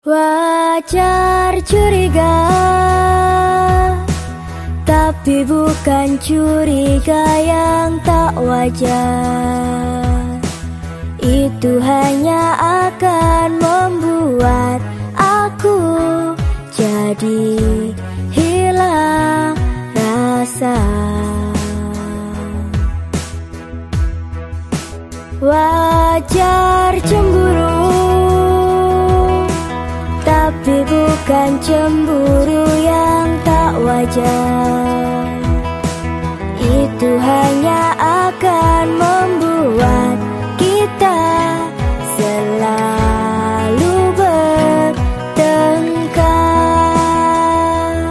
Wajar curiga, tapi bukan curiga yang tak wajar. Itu hanya akan membuat aku jadi hilang rasa. Wajar cemburu, tapi bukan cemburu yang tak wajar. Itu hanya akan membuat kita selalu bertengkar.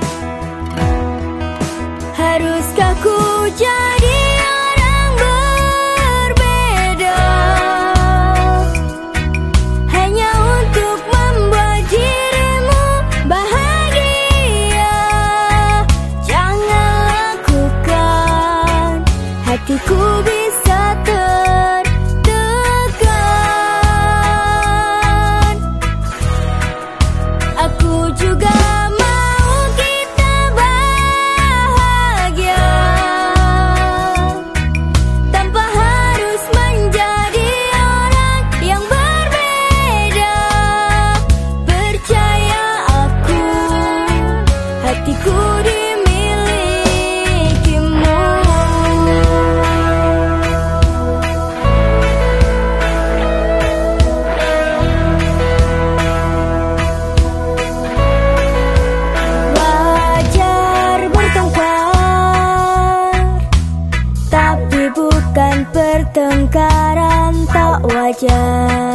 Haruskah ku jadi orang berbeda hanya untuk membuat dirimu bahagia? Jangan lakukan, hatiku bisa tertekan. Aku juga mau kita bahagia tanpa harus menjadi orang yang berbeda. Percaya aku, hatiku dimilikimu. Wajar bertengkar, tapi bukan pertengkaran tak wajar.